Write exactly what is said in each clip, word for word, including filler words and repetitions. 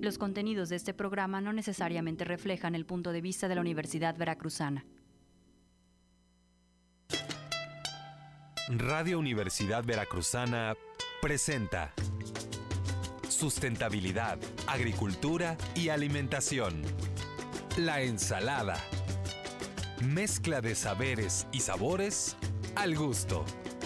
Los contenidos de este programa no necesariamente reflejan el punto de vista de la Universidad Veracruzana. Radio Universidad Veracruzana presenta Sustentabilidad, Agricultura y Alimentación. La ensalada. Mezcla de saberes y sabores al gusto.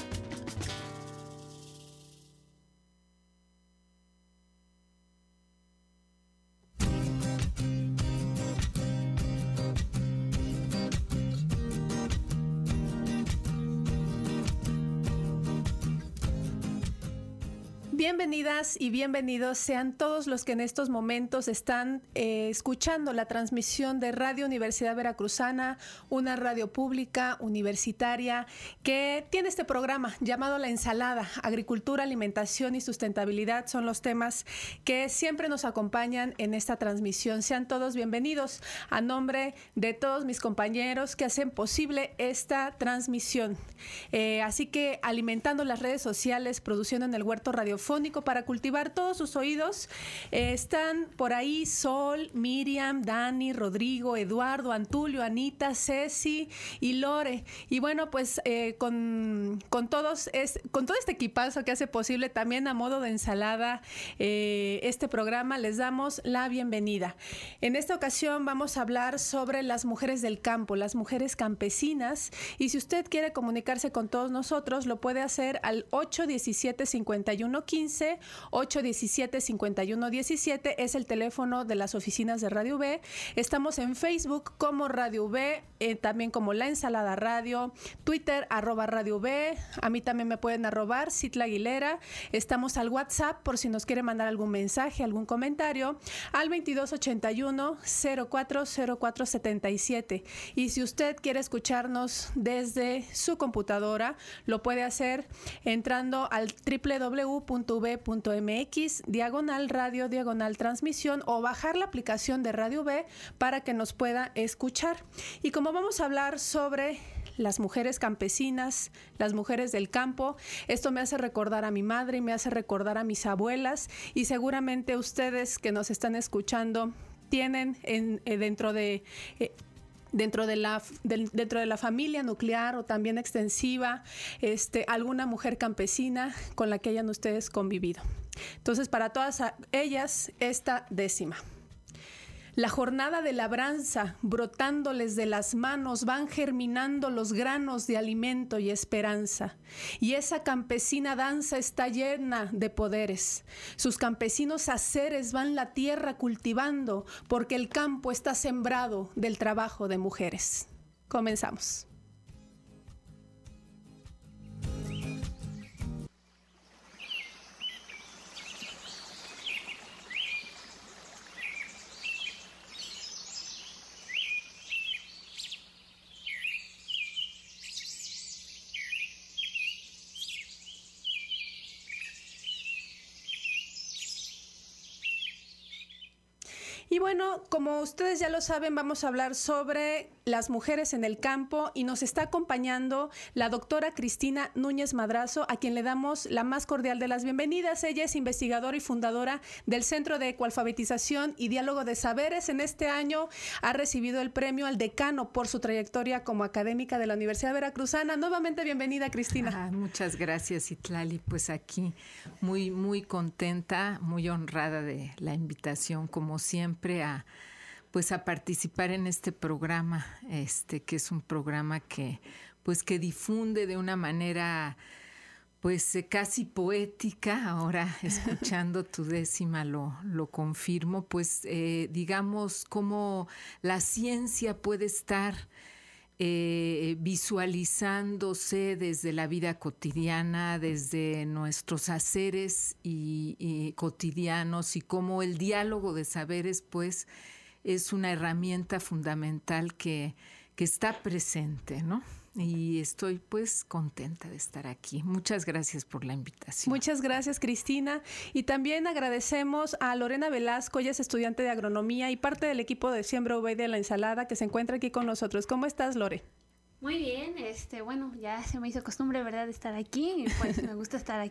Bienvenidas y bienvenidos sean todos los que en estos momentos están eh, escuchando la transmisión de Radio Universidad Veracruzana, una radio pública universitaria que tiene este programa llamado La Ensalada. Agricultura, alimentación y sustentabilidad son los temas que siempre nos acompañan en esta transmisión. Sean todos bienvenidos a nombre de todos mis compañeros que hacen posible esta transmisión. Eh, así que alimentando las redes sociales, produciendo en el huerto radiofónico para cultivar todos sus oídos. Eh, están por ahí Sol, Miriam, Dani, Rodrigo, Eduardo, Antulio, Anita, Ceci y Lore. Y bueno, pues eh, con, con, todos es, con todo este equipazo que hace posible también a modo de ensalada eh, este programa, les damos la bienvenida. En esta ocasión vamos a hablar sobre las mujeres del campo, las mujeres campesinas. Y si usted quiere comunicarse con todos nosotros, lo puede hacer al ocho diecisiete, cincuenta y uno quince, ocho diecisiete, cincuenta y uno diecisiete es el teléfono de las oficinas de Radio V. Estamos en Facebook como Radio V, eh, también como La Ensalada Radio, Twitter arroba Radio V, a mí también me pueden arrobar Citla Aguilera. Estamos al WhatsApp por si nos quiere mandar algún mensaje, algún comentario, al veintidós ochenta y uno, cero cuatro cero cuatro setenta y siete. Y si usted quiere escucharnos desde su computadora, lo puede hacer entrando al doble u doble u doble u punto v punto m x, diagonal radio, diagonal transmisión, o bajar la aplicación de Radio V para que nos pueda escuchar. Y como vamos a hablar sobre las mujeres campesinas, las mujeres del campo, esto me hace recordar a mi madre y me hace recordar a mis abuelas, y seguramente ustedes que nos están escuchando tienen en, eh, dentro de... Eh, Dentro de, la, de, dentro de la familia nuclear o también extensiva, este, alguna mujer campesina con la que hayan ustedes convivido. Entonces, para todas ellas, esta décima. La jornada de labranza, brotándoles de las manos, van germinando los granos de alimento y esperanza. Y esa campesina danza está llena de poderes. Sus campesinos haceres van la tierra cultivando, porque el campo está sembrado del trabajo de mujeres. Comenzamos. Y bueno, como ustedes ya lo saben, vamos a hablar sobre las mujeres en el campo y nos está acompañando la doctora Cristina Núñez Madrazo, a quien le damos la más cordial de las bienvenidas. Ella es investigadora y fundadora del Centro de Ecoalfabetización y Diálogo de Saberes. En este año ha recibido el premio al decano por su trayectoria como académica de la Universidad Veracruzana. Nuevamente bienvenida, Cristina. Ah, muchas gracias, Itlali. Pues aquí muy, muy contenta, muy honrada de la invitación, como siempre, a pues a participar en este programa, este que es un programa que pues que difunde de una manera pues eh, casi poética. Ahora, escuchando tu décima lo, lo confirmo, pues eh, digamos cómo la ciencia puede estar Eh, visualizándose desde la vida cotidiana, desde nuestros haceres y, y cotidianos, y cómo el diálogo de saberes pues es una herramienta fundamental que, que está presente, ¿no? Y estoy pues contenta de estar aquí. Muchas gracias por la invitación. Muchas gracias, Cristina. Y también agradecemos a Lorena Velasco, ella es estudiante de agronomía y parte del equipo de Siembra V de La Ensalada, que se encuentra aquí con nosotros. ¿Cómo estás, Lore? Muy bien, este, bueno, ya se me hizo costumbre, ¿verdad?, de estar aquí, y pues me gusta estar aquí.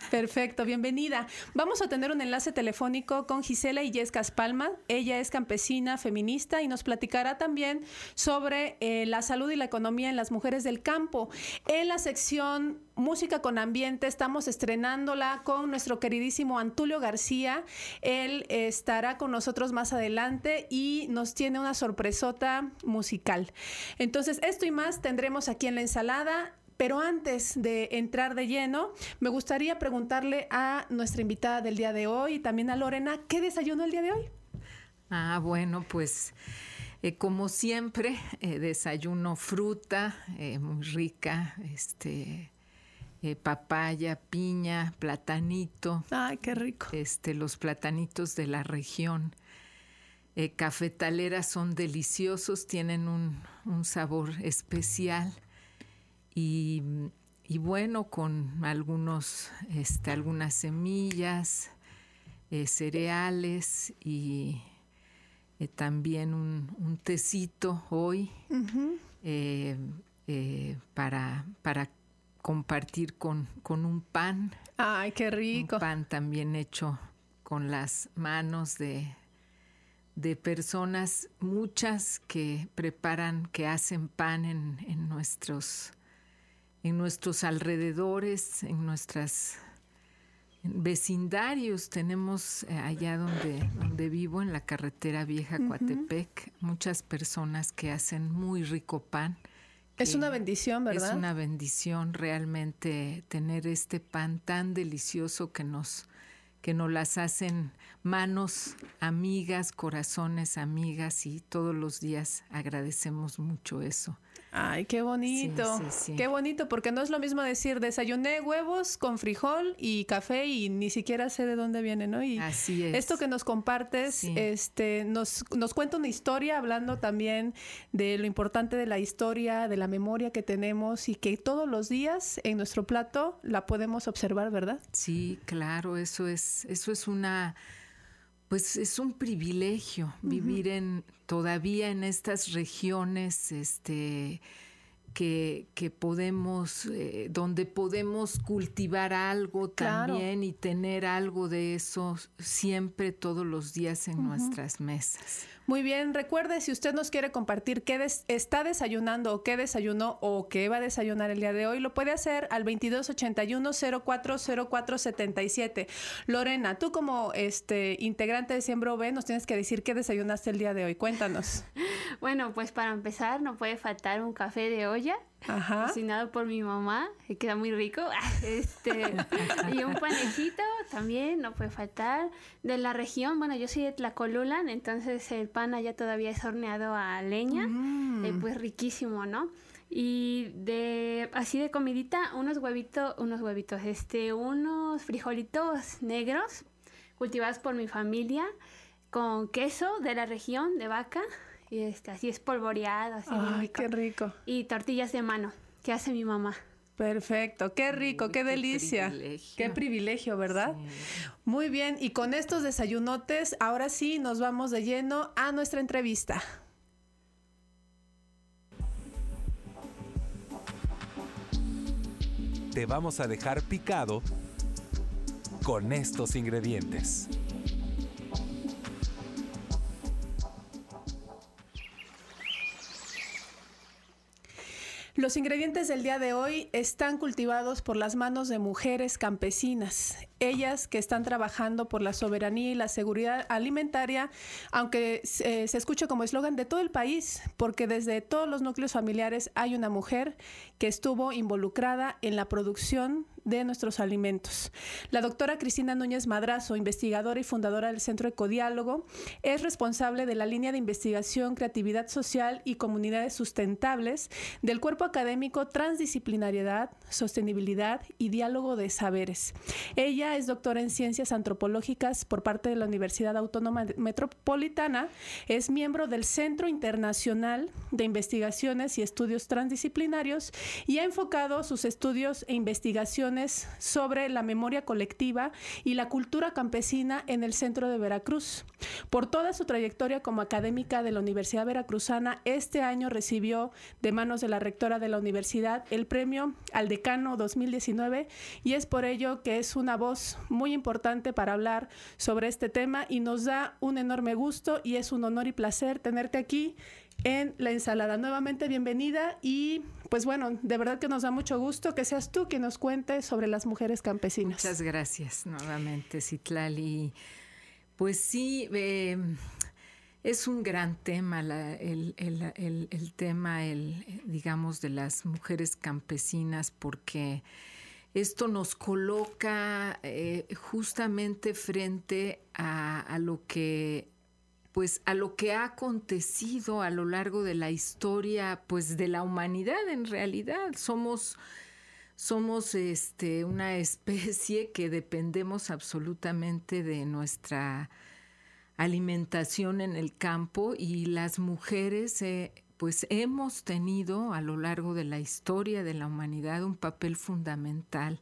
Perfecto, bienvenida. Vamos a tener un enlace telefónico con Gisela Illescas Palma. Ella es campesina, feminista y nos platicará también sobre eh, la salud y la economía en las mujeres del campo. En la sección Música con Ambiente estamos estrenándola con nuestro queridísimo Antulio García. Él eh, estará con nosotros más adelante y nos tiene una sorpresota musical. Entonces, esto y más tendremos aquí en La Ensalada. Pero antes de entrar de lleno, me gustaría preguntarle a nuestra invitada del día de hoy y también a Lorena, ¿qué desayunó el día de hoy? Ah, bueno, pues eh, como siempre, eh, desayuno fruta eh, muy rica, este, eh, papaya, piña, platanito. Ay, qué rico. Este, los platanitos de la región. Eh, cafetaleras son deliciosos, tienen un, un sabor especial. Y, y bueno, con algunos, este, algunas semillas, eh, cereales y eh, también un, un tecito hoy uh-huh. eh, eh, para, para compartir con, con un pan. ¡Ay, qué rico! Un pan también hecho con las manos de, de personas, muchas que preparan, que hacen pan en, en nuestros... en nuestros alrededores, en nuestros vecindarios. Tenemos eh, allá donde, donde vivo, en la carretera vieja uh-huh. Coatepec, muchas personas que hacen muy rico pan. Es una bendición, ¿verdad? Es una bendición realmente tener este pan tan delicioso que nos, que nos las hacen manos amigas, corazones amigas, y todos los días agradecemos mucho eso. Ay, qué bonito, sí, sí, sí. Qué bonito, porque no es lo mismo decir desayuné huevos con frijol y café y ni siquiera sé de dónde viene, ¿no? Y así es. Esto que nos compartes, sí. este, nos, nos cuenta una historia, hablando también de lo importante de la historia, de la memoria que tenemos y que todos los días en nuestro plato la podemos observar, ¿verdad? Sí, claro, eso es, eso es una... Pues es un privilegio uh-huh. vivir en todavía en estas regiones este, que, que podemos, eh, donde podemos cultivar algo claro. también y tener algo de eso siempre, todos los días en uh-huh. nuestras mesas. Muy bien, recuerde, si usted nos quiere compartir qué des- está desayunando o qué desayunó o qué va a desayunar el día de hoy, lo puede hacer al veintidós ochenta y uno cero cuatro cero cuatro setenta y siete. Lorena, tú como este integrante de Siembra U V nos tienes que decir qué desayunaste el día de hoy. Cuéntanos. Bueno, pues para empezar no puede faltar un café de olla. Ajá. Cocinado por mi mamá, que queda muy rico. Este, y un panecito también, no puede faltar. De la región, bueno, yo soy de Tlacolulan, entonces el pan allá todavía es horneado a leña, mm. eh, pues riquísimo, ¿no? Y de así de comidita, unos huevitos, unos huevitos, este, unos frijolitos negros cultivados por mi familia, con queso de la región de vaca. Y este, así espolvoreado, así Ay, rico. Qué rico. Y tortillas de mano, que hace mi mamá. Perfecto, qué rico, Uy, qué, qué delicia. Privilegio. Qué privilegio, ¿verdad? Sí. Muy bien, y con estos desayunotes, ahora sí nos vamos de lleno a nuestra entrevista. Te vamos a dejar picado con estos ingredientes. Los ingredientes del día de hoy están cultivados por las manos de mujeres campesinas. Ellas que están trabajando por la soberanía y la seguridad alimentaria, aunque eh, se escuche como eslogan de todo el país, porque desde todos los núcleos familiares hay una mujer que estuvo involucrada en la producción de nuestros alimentos. La doctora Cristina Núñez Madrazo, investigadora y fundadora del Centro Ecodiálogo, es responsable de la línea de investigación, creatividad social y comunidades sustentables del cuerpo académico Transdisciplinariedad, Sostenibilidad y Diálogo de Saberes. Ella es doctora en Ciencias Antropológicas por parte de la Universidad Autónoma Metropolitana, es miembro del Centro Internacional de Investigaciones y Estudios Transdisciplinarios y ha enfocado sus estudios e investigaciones reflexiones sobre la memoria colectiva y la cultura campesina en el centro de Veracruz. Por toda su trayectoria como académica de la Universidad Veracruzana, este año recibió de manos de la rectora de la universidad el premio al decano dos mil diecinueve, y es por ello que es una voz muy importante para hablar sobre este tema, y nos da un enorme gusto y es un honor y placer tenerte aquí en La Ensalada. Nuevamente bienvenida, y pues bueno, de verdad que nos da mucho gusto que seas tú quien nos cuente sobre las mujeres campesinas. Muchas gracias nuevamente, Citlali. Pues sí, eh, es un gran tema la, el, el, el, el tema, el, digamos, de las mujeres campesinas, porque esto nos coloca eh, justamente frente a, a lo que pues a lo que ha acontecido a lo largo de la historia, pues de la humanidad en realidad. Somos, somos este, una especie que dependemos absolutamente de nuestra alimentación en el campo, y las mujeres eh, pues hemos tenido a lo largo de la historia de la humanidad un papel fundamental,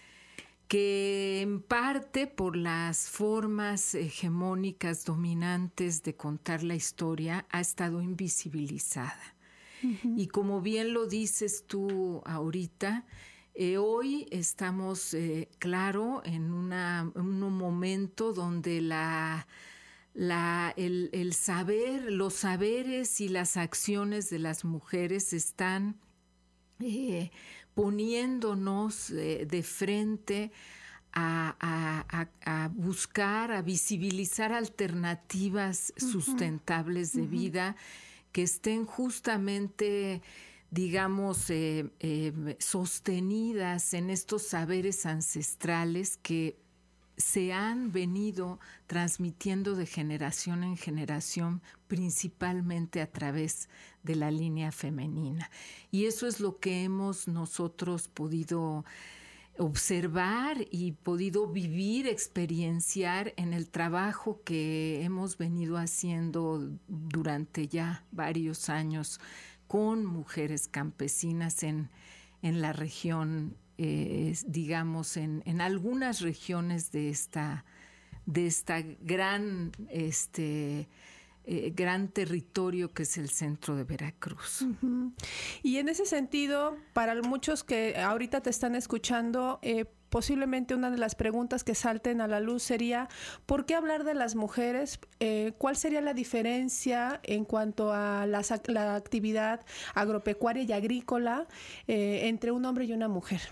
que en parte por las formas hegemónicas dominantes de contar la historia ha estado invisibilizada. Uh-huh. Y como bien lo dices tú ahorita, eh, hoy estamos, eh, claro, en, una, en un momento donde la, la, el, el saber, los saberes y las acciones de las mujeres están Eh, poniéndonos eh, de frente a, a, a, a buscar, a visibilizar alternativas uh-huh. sustentables de uh-huh. vida que estén justamente, digamos, eh, eh, sostenidas en estos saberes ancestrales que se han venido transmitiendo de generación en generación, principalmente a través de la línea femenina. Y eso es lo que hemos nosotros podido observar y podido vivir, experienciar en el trabajo que hemos venido haciendo durante ya varios años con mujeres campesinas en, en la región, eh, digamos, en, en algunas regiones de esta, de esta gran, este, eh, gran territorio que es el centro de Veracruz. Uh-huh. Y en ese sentido, para muchos que ahorita te están escuchando, eh, posiblemente una de las preguntas que salten a la luz sería, ¿por qué hablar de las mujeres? Eh, ¿Cuál sería la diferencia en cuanto a la, la actividad agropecuaria y agrícola eh, entre un hombre y una mujer?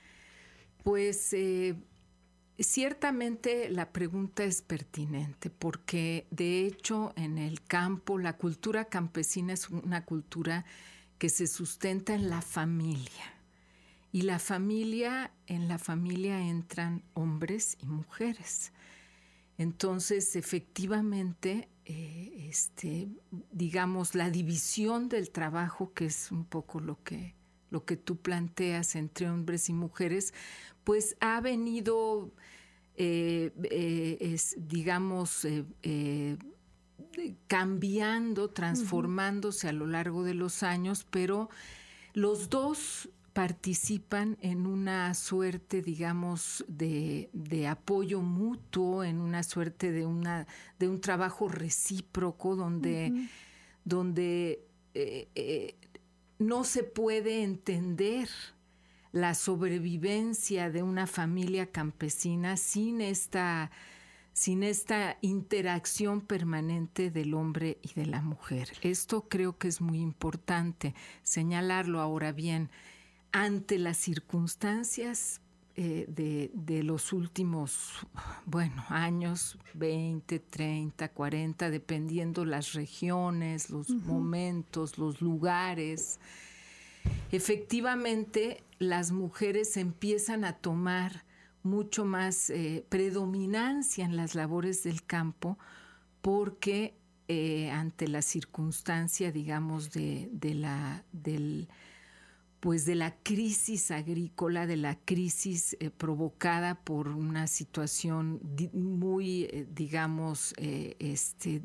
Pues eh, ciertamente la pregunta es pertinente, porque de hecho en el campo la cultura campesina es una cultura que se sustenta en la familia. Y la familia, en la familia entran hombres y mujeres. Entonces, efectivamente, eh, este, digamos, la división del trabajo, que es un poco lo que, lo que tú planteas entre hombres y mujeres, pues ha venido, eh, eh, es, digamos, eh, eh, cambiando, transformándose uh-huh. a lo largo de los años, pero los dos participan en una suerte, digamos, de, de apoyo mutuo, en una suerte de, una, de un trabajo recíproco donde, uh-huh. donde eh, eh, no se puede entender la sobrevivencia de una familia campesina sin esta, sin esta interacción permanente del hombre y de la mujer. Esto creo que es muy importante señalarlo. Ahora bien, ante las circunstancias eh, de, de los últimos, bueno, años, veinte, treinta, cuarenta, dependiendo las regiones, los uh-huh. momentos, los lugares, efectivamente las mujeres empiezan a tomar mucho más eh, predominancia en las labores del campo, porque eh, ante la circunstancia, digamos, de, de la, del, pues de la crisis agrícola, de la crisis eh, provocada por una situación di- muy, eh, digamos, eh, este,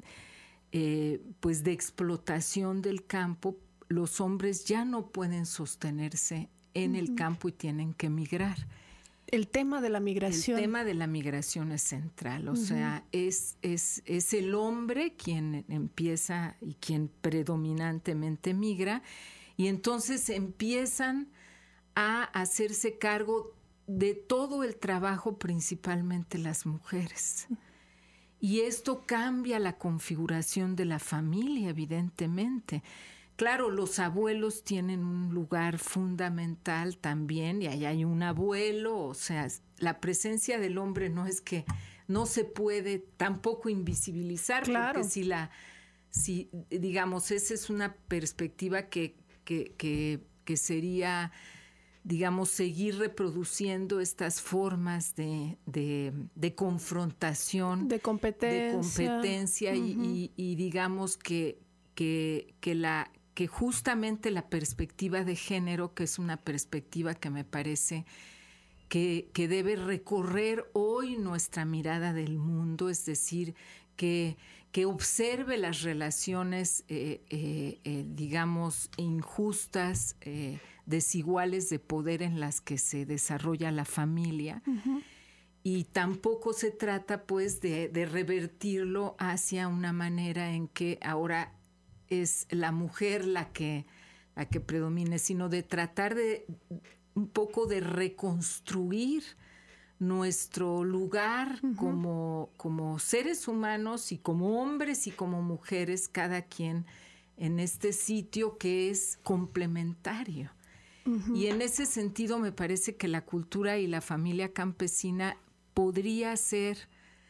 eh, pues de explotación del campo, los hombres ya no pueden sostenerse en Uh-huh. el campo y tienen que migrar. El tema de la migración. El tema de la migración es central, o uh-huh. sea, es, es, es el hombre quien empieza y quien predominantemente migra, y entonces empiezan a hacerse cargo de todo el trabajo, principalmente las mujeres. Y esto cambia la configuración de la familia, evidentemente. Claro, los abuelos tienen un lugar fundamental también, y ahí hay un abuelo, o sea, la presencia del hombre no es que no se puede tampoco invisibilizar, claro. porque si la, si digamos, esa es una perspectiva que, que, que, que sería, digamos, seguir reproduciendo estas formas de, de, de confrontación, de competencia, de competencia uh-huh. y, y, y digamos que, que, que la que justamente la perspectiva de género, que es una perspectiva que me parece que, que debe recorrer hoy nuestra mirada del mundo, es decir, que, que observe las relaciones, eh, eh, eh, digamos, injustas, eh, desiguales de poder en las que se desarrolla la familia. Uh-huh. Y tampoco se trata, pues, de, de revertirlo hacia una manera en que ahora es la mujer la que, la que predomine, sino de tratar de un poco de reconstruir nuestro lugar uh-huh. como, como seres humanos y como hombres y como mujeres, cada quien en este sitio que es complementario. Uh-huh. Y en ese sentido me parece que la cultura y la familia campesina podría ser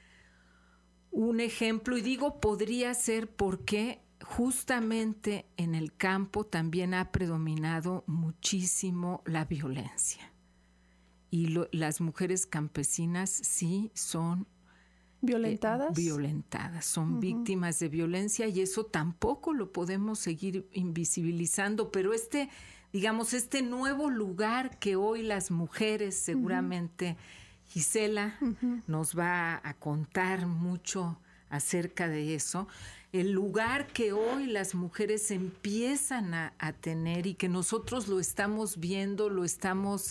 un ejemplo, y digo podría ser porque justamente en el campo también ha predominado muchísimo la violencia. Y lo, las mujeres campesinas sí son violentadas, eh, violentadas, son uh-huh. víctimas de violencia, y eso tampoco lo podemos seguir invisibilizando, pero este, digamos, este nuevo lugar que hoy las mujeres, seguramente uh-huh. Gisela uh-huh. nos va a contar mucho acerca de eso, el lugar que hoy las mujeres empiezan a, a tener y que nosotros lo estamos viendo, lo estamos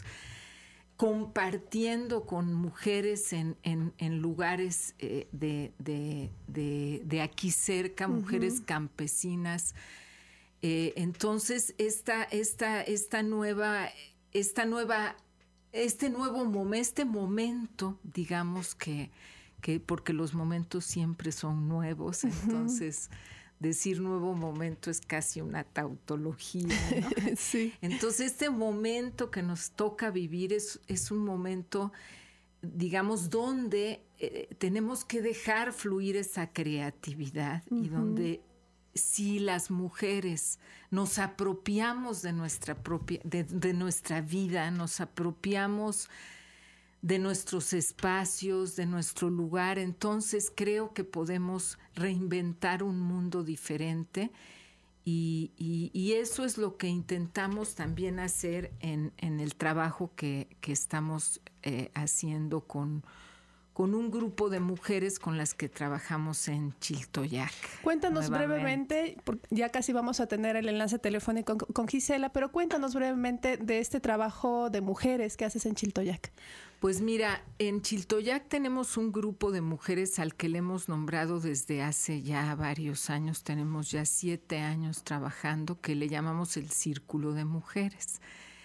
compartiendo con mujeres en, en, en lugares eh, de, de, de, de aquí cerca, mujeres uh-huh. campesinas. Eh, entonces, esta, esta, esta nueva, esta nueva, este nuevo momento, este momento, digamos que que porque los momentos siempre son nuevos, entonces uh-huh. decir nuevo momento es casi una tautología, ¿no? Sí. Entonces este momento que nos toca vivir es, es un momento, digamos, donde eh, tenemos que dejar fluir esa creatividad uh-huh. y donde si las mujeres nos apropiamos de nuestra propia, de, de nuestra vida, nos apropiamos de nuestros espacios, de nuestro lugar, entonces creo que podemos reinventar un mundo diferente, y, y, y eso es lo que intentamos también hacer en, en el trabajo que, que estamos eh, haciendo con, con un grupo de mujeres con las que trabajamos en Chiltoyac. Cuéntanos brevemente, porque ya casi vamos a tener el enlace telefónico con, con Gisela, pero cuéntanos brevemente de este trabajo de mujeres que haces en Chiltoyac. Pues mira, en Chiltoyac tenemos un grupo de mujeres al que le hemos nombrado desde hace ya varios años, tenemos ya siete años trabajando, que le llamamos el Círculo de Mujeres.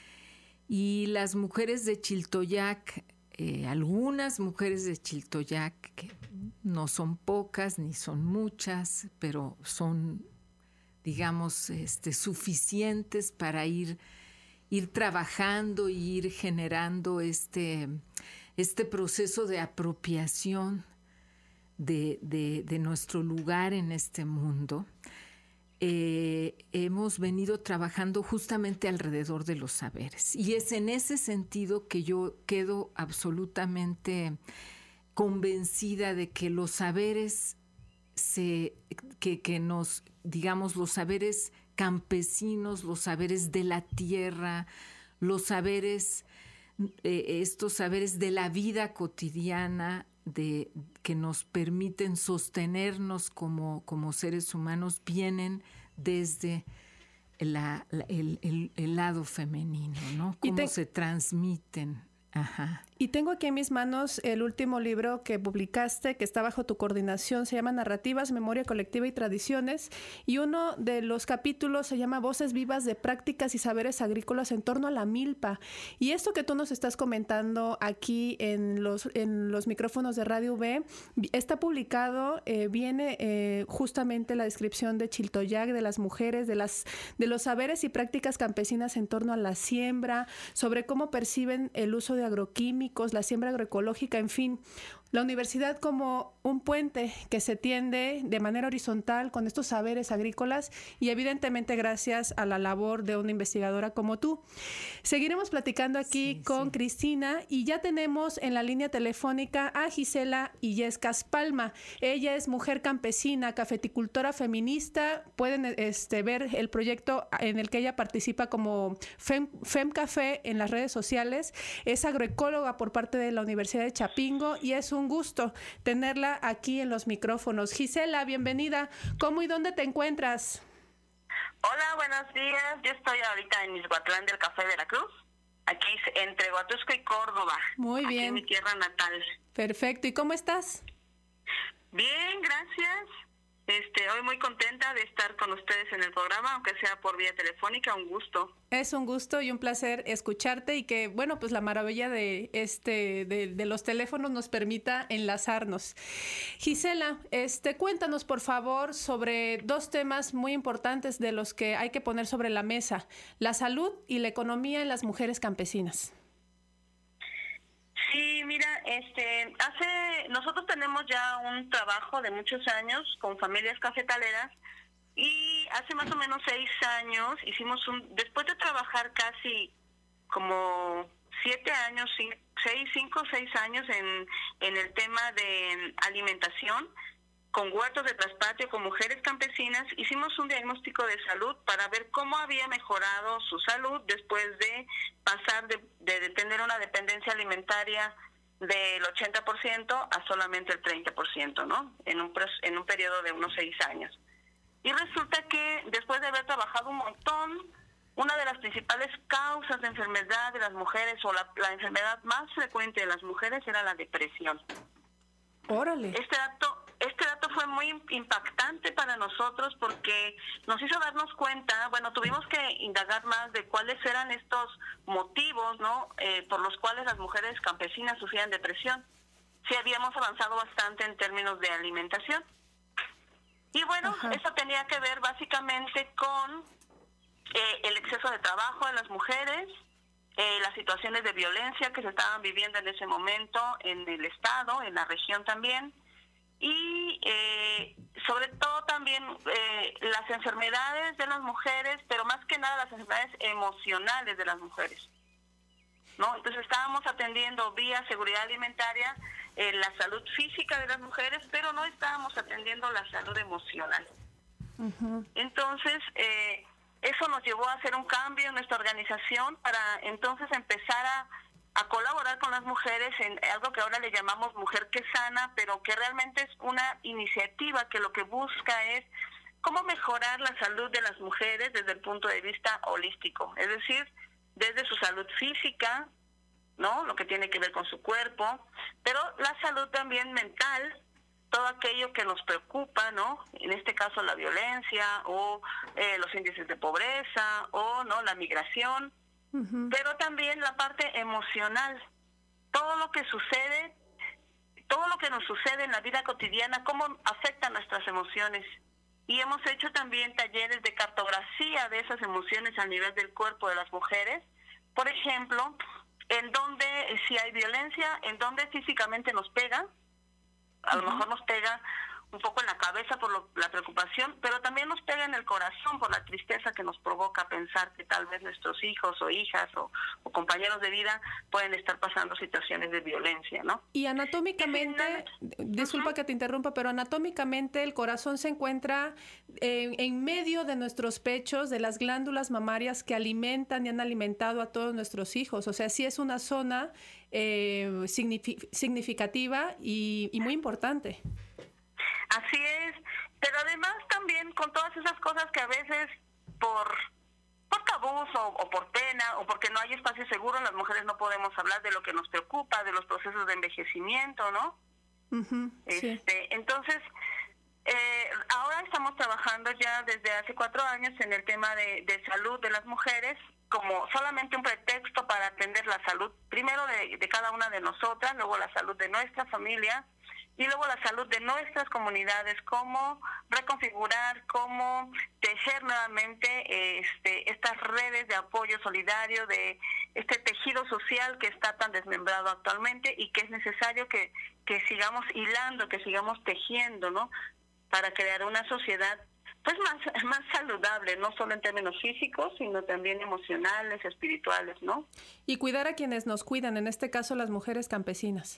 Y las mujeres de Chiltoyac, eh, algunas mujeres de Chiltoyac, que no son pocas ni son muchas, pero son, digamos, este, suficientes para ir ir trabajando y ir generando este, este proceso de apropiación de, de, de nuestro lugar en este mundo. Eh, hemos venido trabajando justamente alrededor de los saberes. Y es en ese sentido que yo quedo absolutamente convencida de que los saberes, se, que, que nos, digamos, los saberes campesinos, los saberes de la tierra, los saberes, eh, estos saberes de la vida cotidiana, de, que nos permiten sostenernos como, como seres humanos, vienen desde la, la, el, el, el lado femenino, ¿no? Cómo te... se transmiten. Ajá. Y tengo aquí en mis manos el último libro que publicaste, que está bajo tu coordinación, se llama Narrativas, Memoria Colectiva y Tradiciones, y uno de los capítulos se llama Voces Vivas de Prácticas y Saberes Agrícolas en torno a la milpa. Y esto que tú nos estás comentando aquí en los, en los micrófonos de Radio V, está publicado, eh, viene eh, justamente la descripción de Chiltoyac, de las mujeres, de, las, de los saberes y prácticas campesinas en torno a la siembra, sobre cómo perciben el uso de agroquímicos, la siembra agroecológica, en fin. La universidad como un puente que se tiende de manera horizontal con estos saberes agrícolas y evidentemente gracias a la labor de una investigadora como tú. Seguiremos platicando aquí sí, con sí. Cristina y ya tenemos en la línea telefónica a Gisela Illescas Palma. Ella es mujer campesina, cafeticultora feminista. Pueden este, ver el proyecto en el que ella participa como Fem, Femcafé en las redes sociales. Es agroecóloga por parte de la Universidad de Chapingo y es un gusto tenerla aquí en los micrófonos. Gisela, bienvenida. ¿Cómo y dónde te encuentras? Hola, buenos días. Yo estoy ahorita en Izhuatlán del Café Veracruz, aquí entre Huatusco y Córdoba. Muy bien. Aquí en mi tierra natal. Perfecto. ¿Y cómo estás? Bien, gracias. Este, hoy muy contenta de estar con ustedes en el programa, aunque sea por vía telefónica, un gusto. Es un gusto y un placer escucharte y que, bueno, pues la maravilla de este de, de los teléfonos nos permita enlazarnos. Gisela, este, cuéntanos por favor sobre dos temas muy importantes de los que hay que poner sobre la mesa: la salud y la economía en las mujeres campesinas. Sí, mira, este, hace, nosotros tenemos ya un trabajo de muchos años con familias cafetaleras y hace más o menos seis años hicimos un, después de trabajar casi como siete años, seis, cinco, seis años en, en el tema de alimentación, con huertos de traspatio, con mujeres campesinas, hicimos un diagnóstico de salud para ver cómo había mejorado su salud después de pasar de, de tener una dependencia alimentaria del ochenta por ciento a solamente el treinta por ciento, ¿no? En un, en un periodo de unos seis años. Y resulta que después de haber trabajado un montón, una de las principales causas de enfermedad de las mujeres, o la, la enfermedad más frecuente de las mujeres, era la depresión. Órale. Este dato, este dato fue muy impactante para nosotros porque nos hizo darnos cuenta, bueno, tuvimos que indagar más de cuáles eran estos motivos, ¿no? Eh, por los cuales las mujeres campesinas sufrían depresión. Sí habíamos avanzado bastante en términos de alimentación. Y bueno, Ajá. eso tenía que ver básicamente con eh, el exceso de trabajo de las mujeres, Eh, las situaciones de violencia que se estaban viviendo en ese momento en el estado, en la región también, y eh, sobre todo también eh, las enfermedades de las mujeres, pero más que nada las enfermedades emocionales de las mujeres, ¿no? Entonces estábamos atendiendo vía seguridad alimentaria eh, la salud física de las mujeres, pero no estábamos atendiendo la salud emocional. Uh-huh. Entonces, eh, eso nos llevó a hacer un cambio en nuestra organización para entonces empezar a, a colaborar con las mujeres en algo que ahora le llamamos Mujer que Sana, pero que realmente es una iniciativa que lo que busca es cómo mejorar la salud de las mujeres desde el punto de vista holístico, es decir, desde su salud física, ¿no? Lo que tiene que ver con su cuerpo, pero la salud también mental, todo aquello que nos preocupa, ¿no? En este caso la violencia o eh, los índices de pobreza o no la migración, uh-huh. pero también la parte emocional, todo lo que sucede, todo lo que nos sucede en la vida cotidiana, cómo afecta nuestras emociones. Y hemos hecho también talleres de cartografía de esas emociones a nivel del cuerpo de las mujeres, por ejemplo, en donde si hay violencia, en donde físicamente nos pega. A lo mejor nos pega un poco en la cabeza por lo, la preocupación, pero también nos pega en el corazón por la tristeza que nos provoca pensar que tal vez nuestros hijos o hijas o, o compañeros de vida pueden estar pasando situaciones de violencia, ¿no? Y anatómicamente, y disculpa uh-huh. que te interrumpa, pero anatómicamente el corazón se encuentra eh, en medio de nuestros pechos, de las glándulas mamarias que alimentan y han alimentado a todos nuestros hijos. O sea, sí es una zona eh, signifi- significativa y, y muy importante. Así es, pero además también con todas esas cosas que a veces por por tabús o, o por pena, o porque no hay espacio seguro, las mujeres no podemos hablar de lo que nos preocupa, de los procesos de envejecimiento, ¿no? Uh-huh, este, sí. Entonces, eh, ahora estamos trabajando ya desde hace cuatro años en el tema de, de salud de las mujeres, como solamente un pretexto para atender la salud, primero de, de cada una de nosotras, luego la salud de nuestra familia, y luego la salud de nuestras comunidades, cómo reconfigurar, cómo tejer nuevamente este, estas redes de apoyo solidario, de este tejido social que está tan desmembrado actualmente y que es necesario que, que sigamos hilando, que sigamos tejiendo, ¿no? Para crear una sociedad pues más, más saludable, no solo en términos físicos, sino también emocionales, espirituales, ¿no? Y cuidar a quienes nos cuidan, en este caso las mujeres campesinas.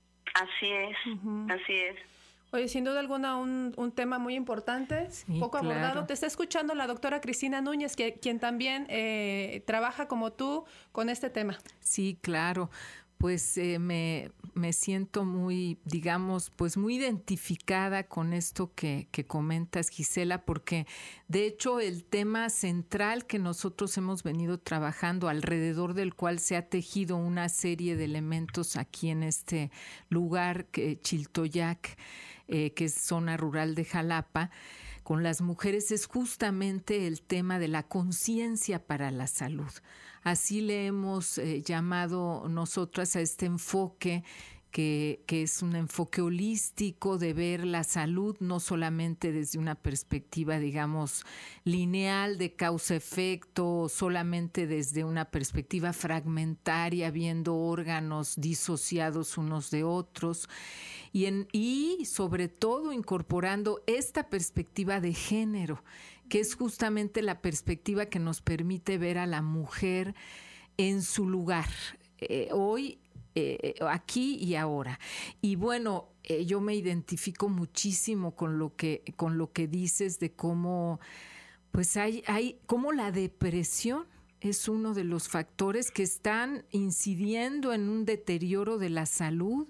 Así es, uh-huh. así es. Oye, sin duda alguna un, un tema muy importante, sí, poco claro. abordado. Te está escuchando la doctora Cristina Núñez, que, quien también eh, trabaja como tú con este tema. Sí, claro. Pues eh, me, me siento muy, digamos, pues muy identificada con esto que, que comentas, Gisela, porque de hecho el tema central que nosotros hemos venido trabajando, alrededor del cual se ha tejido una serie de elementos aquí en este lugar, que, Chiltoyac, eh, que es zona rural de Jalapa, con las mujeres, es justamente el tema de la conciencia para la salud. Así le hemos eh, llamado nosotras a este enfoque, que, que es un enfoque holístico de ver la salud no solamente desde una perspectiva, digamos, lineal de causa-efecto, solamente desde una perspectiva fragmentaria, viendo órganos disociados unos de otros, y, en, y sobre todo incorporando esta perspectiva de género, que es justamente la perspectiva que nos permite ver a la mujer en su lugar, eh, hoy, eh, aquí y ahora. Y bueno, eh, yo me identifico muchísimo con lo que, con lo que dices de cómo, pues hay, hay, cómo la depresión es uno de los factores que están incidiendo en un deterioro de la salud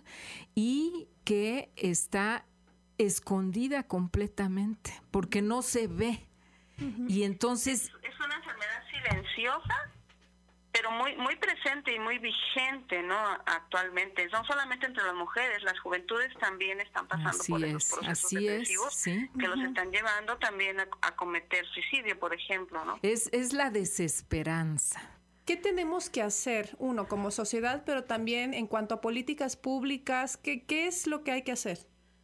y que está escondida completamente, porque no se ve. Uh-huh. Y entonces es una enfermedad silenciosa, pero muy muy presente y muy vigente, ¿no? Actualmente, no solamente entre las mujeres, las juventudes también están pasando así por es, esos procesos así depresivos, es, sí. que uh-huh. los están llevando también a, a cometer suicidio, por ejemplo, ¿no? Es es la desesperanza. ¿Qué tenemos que hacer, uno, como sociedad, pero también en cuanto a políticas públicas? ¿Qué, qué es lo que hay que hacer?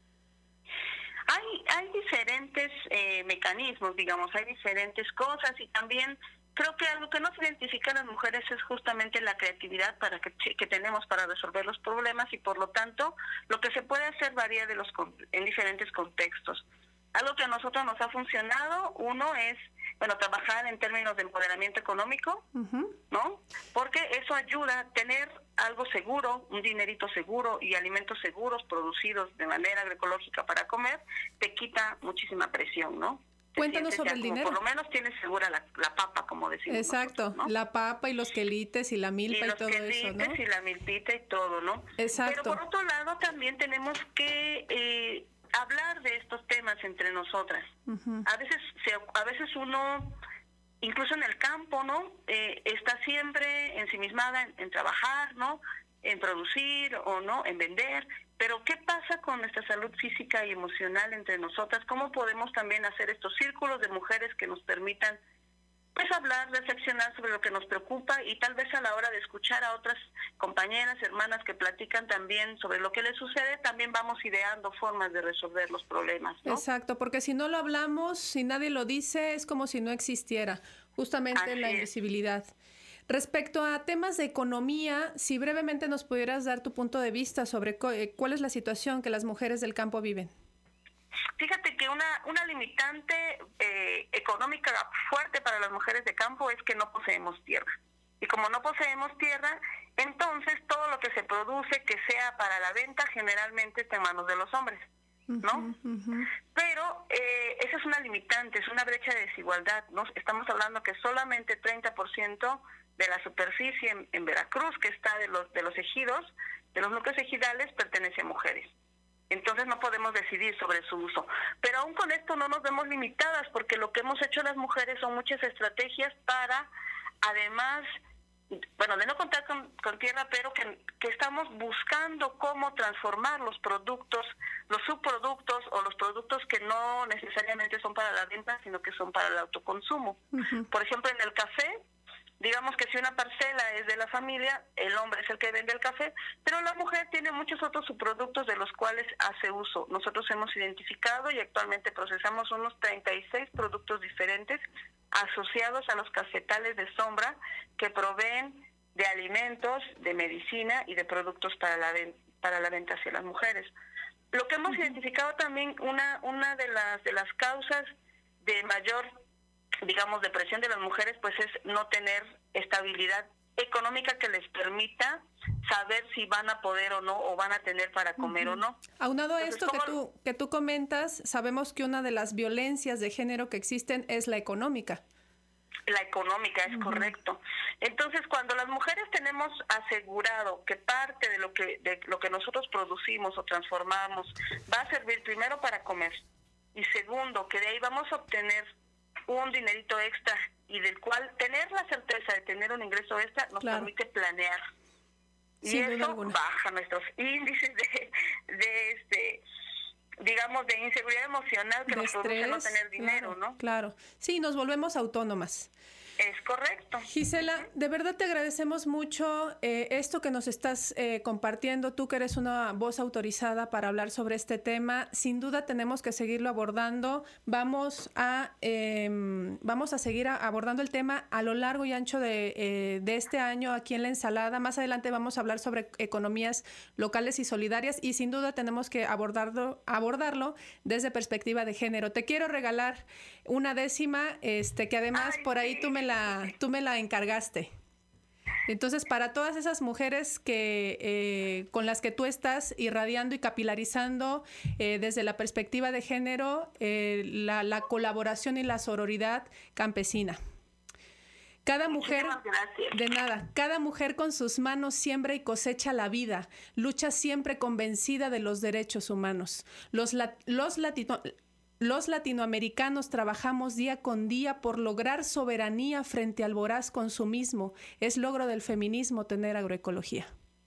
Hay, hay diferentes eh, mecanismos, digamos, hay diferentes cosas y también creo que algo que nos identifica a las mujeres es justamente la creatividad para que, que tenemos para resolver los problemas y por lo tanto lo que se puede hacer varía de los en diferentes contextos. Algo que a nosotros nos ha funcionado, uno es, bueno, trabajar en términos de empoderamiento económico, uh-huh. ¿no? Porque eso ayuda a tener algo seguro, un dinerito seguro y alimentos seguros producidos de manera agroecológica para comer, te quita muchísima presión, ¿no? Te Cuéntanos sobre el como, dinero. Por lo menos tienes segura la, la papa, como decimos. Exacto, nosotros, ¿no? La papa y los quelites y la milpa y, y todo eso, ¿no? Y la milpita y todo, ¿no? Exacto. Pero por otro lado también tenemos que eh, hablar de estos temas entre nosotras. Uh-huh. A veces se, a veces uno, incluso en el campo, ¿no? Eh, está siempre ensimismada en, en trabajar, ¿no? En producir o no, en vender. Pero ¿qué pasa con nuestra salud física y emocional entre nosotras? ¿Cómo podemos también hacer estos círculos de mujeres que nos permitan pues hablar, reflexionar sobre lo que nos preocupa y tal vez a la hora de escuchar a otras compañeras, hermanas que platican también sobre lo que les sucede, también vamos ideando formas de resolver los problemas, ¿no? Exacto, porque si no lo hablamos, si nadie lo dice, es como si no existiera, justamente Así la es. invisibilidad. Respecto a temas de economía, si brevemente nos pudieras dar tu punto de vista sobre cuál es la situación que las mujeres del campo viven. Fíjate que una una limitante eh, económica fuerte para las mujeres de campo es que no poseemos tierra. Y como no poseemos tierra, entonces todo lo que se produce que sea para la venta generalmente está en manos de los hombres, ¿no? Uh-huh, uh-huh. Pero eh, esa es una limitante, es una brecha de desigualdad, ¿no? Estamos hablando que solamente treinta por ciento de la superficie en, en Veracruz, que está de los de los ejidos, de los núcleos ejidales, pertenece a mujeres. Entonces no podemos decidir sobre su uso. Pero aún con esto no nos vemos limitadas, porque lo que hemos hecho las mujeres son muchas estrategias para, además, bueno, de no contar con, con tierra, pero que, que estamos buscando cómo transformar los productos, los subproductos o los productos que no necesariamente son para la venta, sino que son para el autoconsumo. Uh-huh. Por ejemplo, en el café, digamos que si una parcela es de la familia, el hombre es el que vende el café, pero la mujer tiene muchos otros subproductos de los cuales hace uso. Nosotros hemos identificado y actualmente procesamos unos treinta y seis productos diferentes asociados a los cafetales de sombra que proveen de alimentos, de medicina y de productos para la, para la venta hacia las mujeres. Lo que hemos identificado también, una, una de las, de las causas de mayor, digamos, depresión de las mujeres, pues es no tener estabilidad económica que les permita saber si van a poder o no, o van a tener para comer uh-huh. o no. Aunado a esto que tú, que tú comentas, sabemos que una de las violencias de género que existen es la económica. La económica, es uh-huh. correcto. Entonces, cuando las mujeres tenemos asegurado que parte de lo que, de lo que nosotros producimos o transformamos va a servir primero para comer, y segundo, que de ahí vamos a obtener un dinerito extra, y del cual tener la certeza de tener un ingreso extra nos claro. permite planear. Y Sin eso baja nuestros índices de, de este, digamos, de inseguridad emocional que de nos estrés, produce no tener dinero, claro, ¿no? Claro. Sí, nos volvemos autónomas. Es correcto. Gisela, de verdad te agradecemos mucho eh, esto que nos estás eh, compartiendo, tú que eres una voz autorizada para hablar sobre este tema. Sin duda tenemos que seguirlo abordando. Vamos a, eh, vamos a seguir a, abordando el tema a lo largo y ancho de, eh, de este año aquí en La Ensalada. Más adelante vamos a hablar sobre economías locales y solidarias, y sin duda tenemos que abordarlo, abordarlo desde perspectiva de género. Te quiero regalar una décima, este, que además Ay, por ahí tú me la, tú me la encargaste. Entonces, para todas esas mujeres que eh, con las que tú estás irradiando y capilarizando eh, desde la perspectiva de género, eh, la, la colaboración y la sororidad campesina. Cada mujer, de nada, cada mujer con sus manos siembra y cosecha la vida, lucha siempre convencida de los derechos humanos. Los, la, los latino, Los latinoamericanos trabajamos día con día por lograr soberanía frente al voraz consumismo. Es logro del feminismo tener agroecología.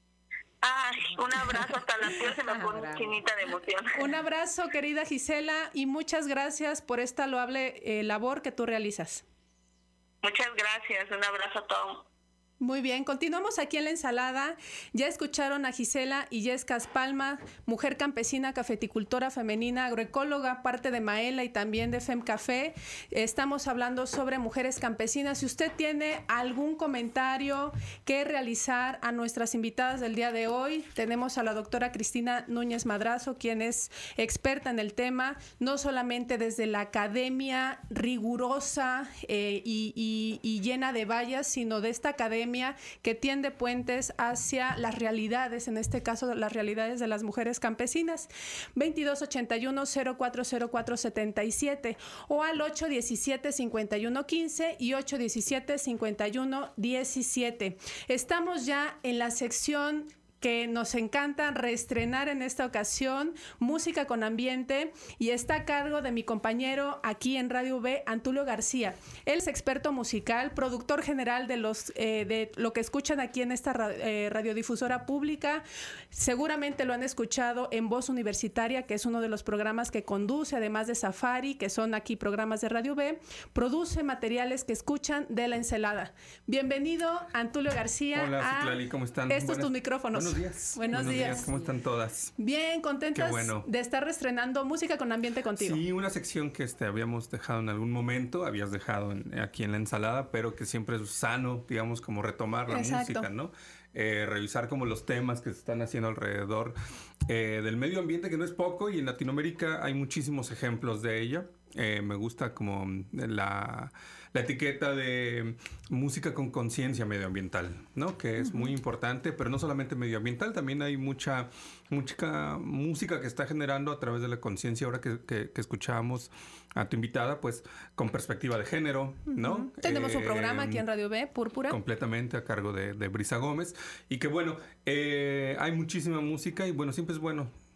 Ay, un abrazo, hasta la piel se me pone chinita de emoción. Un abrazo, querida Gisela, y muchas gracias por esta loable eh, labor que tú realizas. Muchas gracias, un abrazo a todos. Muy bien, continuamos aquí en La Ensalada. Ya escucharon a Gisela Illescas Palma, mujer campesina, cafeticultora femenina, agroecóloga, parte de Maela y también de FemCafé. Estamos hablando sobre mujeres campesinas. Si usted tiene algún comentario que realizar a nuestras invitadas del día de hoy, tenemos a la doctora Cristina Núñez Madrazo, quien es experta en el tema, no solamente desde la academia rigurosa eh, y, y, y llena de vallas, sino de esta academia que tiende puentes hacia las realidades, en este caso las realidades de las mujeres campesinas. veintidós ochenta y uno, cero cuatro cero cuatro setenta y siete o al ocho diecisiete, cincuenta y uno quince y ocho diecisiete, cincuenta y uno diecisiete. Estamos ya en la sección que nos encanta reestrenar en esta ocasión, Música con Ambiente, y está a cargo de mi compañero aquí en Radio V, Antulio García. Él es experto musical, productor general de los eh, de lo que escuchan aquí en esta ra eh, radiodifusora pública. Seguramente lo han escuchado en Voz Universitaria, que es uno de los programas que conduce, además de Safari, que son aquí programas de Radio V. Produce materiales que escuchan de La Ensalada. Bienvenido, Antulio García. Hola, Citlali, ¿cómo están? Estos Buenas, tus micrófonos. Buenos días. Buenos, Buenos días. días. ¿Cómo están todas? Bien, contentas bueno. de estar reestrenando Música con Ambiente contigo. Sí, una sección que este, habíamos dejado en algún momento, habías dejado en, aquí en La Ensalada, pero que siempre es sano, digamos, como retomar la Exacto. música, ¿no? Eh, revisar como los temas que se están haciendo alrededor eh, del medio ambiente, que no es poco, y en Latinoamérica hay muchísimos ejemplos de ello. Eh, me gusta como la, la etiqueta de música con conciencia medioambiental, ¿no? Que es uh-huh. muy importante, pero no solamente medioambiental, también hay mucha, mucha música que está generando a través de la conciencia, ahora que, que, que escuchábamos a tu invitada, pues con perspectiva de género, ¿no? Uh-huh. Tenemos eh, un programa aquí en Radio V, Púrpura. Completamente a cargo de, de Brisa Gómez, y que bueno, eh, hay muchísima música y bueno, siempre es bueno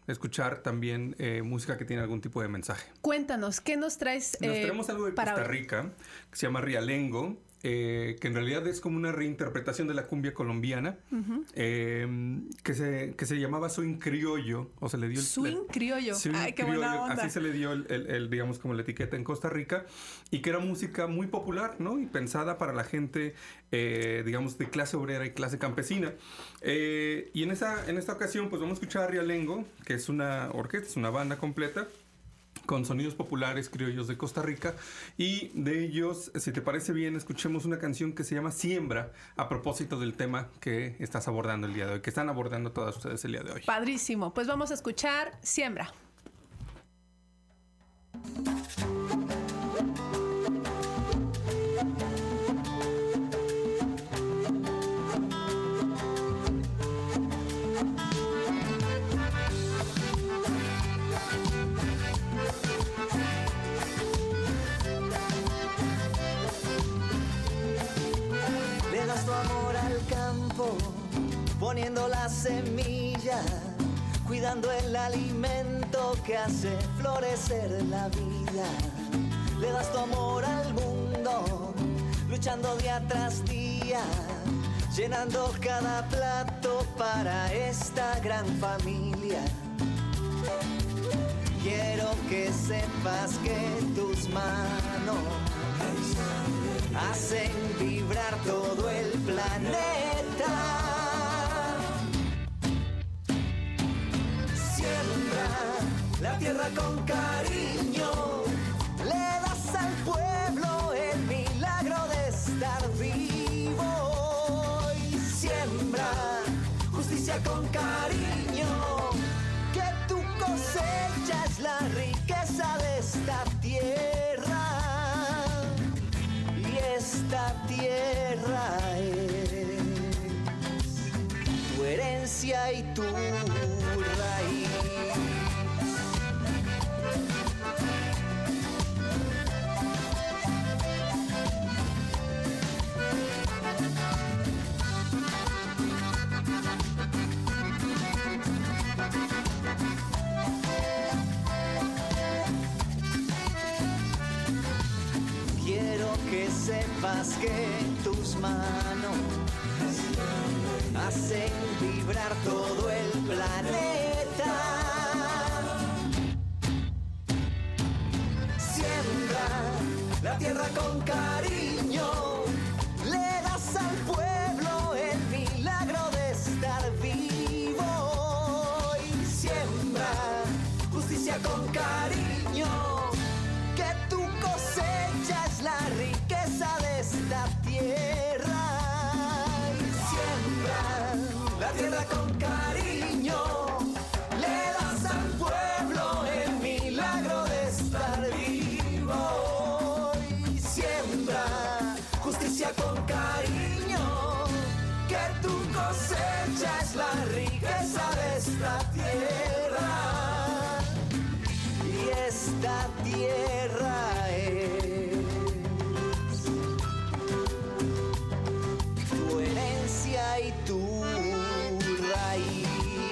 escuchar también eh, música que tiene algún tipo de mensaje. Cuéntanos, ¿qué nos traes? Nos eh, traemos algo de para Costa hoy? Rica, que se llama Rialengo, eh, que en realidad es como una reinterpretación de la cumbia colombiana, uh-huh. eh, que, se, que se llamaba swing criollo, o se le dio el... Swing criollo, swing ay, qué criollo, buena onda. así se le dio, el, el, el, digamos, como la etiqueta en Costa Rica, y que era música muy popular, ¿no? Y pensada para la gente, eh, digamos, de clase obrera y clase campesina. Eh, y en, esa, en esta ocasión, pues vamos a escuchar a Rialengo, que es una orquesta, es una banda completa, con sonidos populares criollos de Costa Rica, y de ellos, si te parece bien, escuchemos una canción que se llama Siembra, a propósito del tema que estás abordando el día de hoy, que están abordando todas ustedes el día de hoy. Padrísimo, pues vamos a escuchar Siembra. Poniendo la semilla, cuidando el alimento que hace florecer la vida. Le das tu amor al mundo, luchando día tras día, llenando cada plato para esta gran familia. Quiero que sepas que tus manos hacen vibrar todo el planeta. La tierra con cariño, le das al pueblo el milagro de estar vivo. Y siembra justicia con cariño, que tu cosecha es la riqueza de esta tierra. Y esta tierra es tu herencia y tu raíz. Sepas que tus manos hacen vibrar todo el planeta. Siembra la tierra con cariño, le das al pueblo el milagro de estar vivo. Y siembra justicia con cariño, que tu cosecha es la riqueza de esta tierra. Y siembra la tierra con cariño, le das al pueblo el milagro de estar vivo. Y siembra justicia con cariño, que tu cosecha es la riqueza de esta tierra. Y esta tierra es tu herencia y tu raíz.